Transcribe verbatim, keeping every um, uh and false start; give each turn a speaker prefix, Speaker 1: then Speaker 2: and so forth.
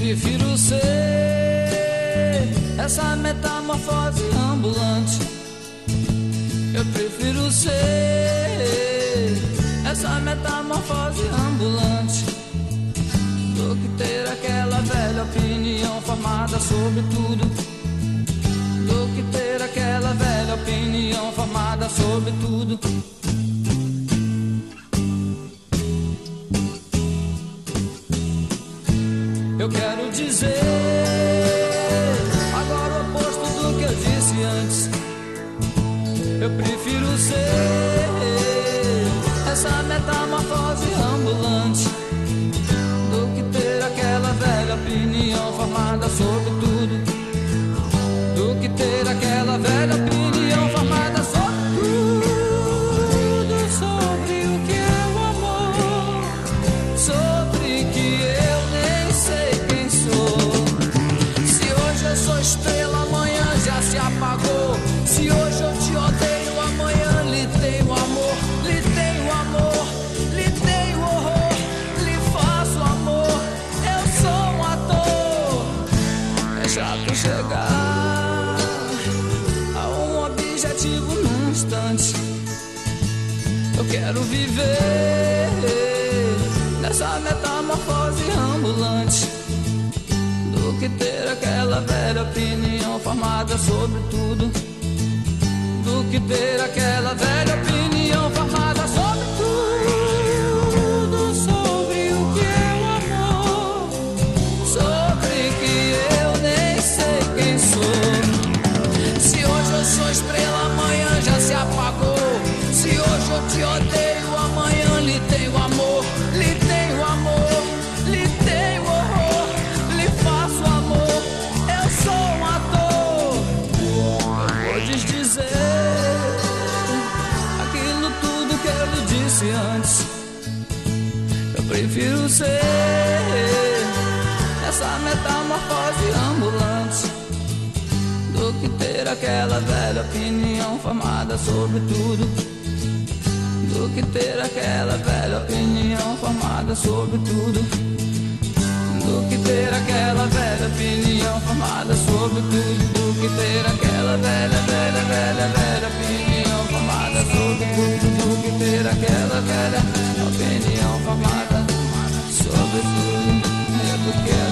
Speaker 1: prefiro ser essa metamorfose ambulante. Eu prefiro ser essa metamorfose ambulante do que ter aquela velha opinião formada sobre tudo. Do que ter aquela velha opinião formada sobre tudo. Eu quero dizer agora o oposto do que eu disse antes. Eu prefiro ser essa metamorfose ambulante do que ter aquela velha opinião formada sobre tudo. Do que ter aquela velha opinião formada sobre tudo. Sobre o que é o amor, sobre que eu nem sei quem sou. Se hoje eu sou estrela, amanhã já se apagou. Se hoje eu te odeio, amanhã lhe tenho amor. Lhe tenho amor, lhe tenho horror, lhe faço amor. Eu sou um ator. É chato chegar a um objetivo num instante. Eu quero viver nessa metamorfose ambulante do que ter aquela velha opinião formada sobre tudo. Do que ter aquela velha opinião formada sobre tudo. Sobre o que é o amor, sobre que eu nem sei quem sou. Se hoje eu sou estrela, amanhã já se apagou. Se hoje eu te odeio, amanhã lhe tenho amor. Lhe tenho amor, lhe tenho horror, lhe faço amor. Eu sou um ator. Eu vou desdizer aquilo tudo que eu lhe disse antes. Eu prefiro ser essa metamorfose ambulante do que ter aquela velha opinião formada sobre tudo. Do que ter aquela velha opinião formada sobre tudo. Do que ter aquela velha opinião formada sobre tudo. Do que ter aquela velha, velha, velha, velha opinião formada sobre tudo. Do que ter aquela velha opinião formada sobre tudo. É do que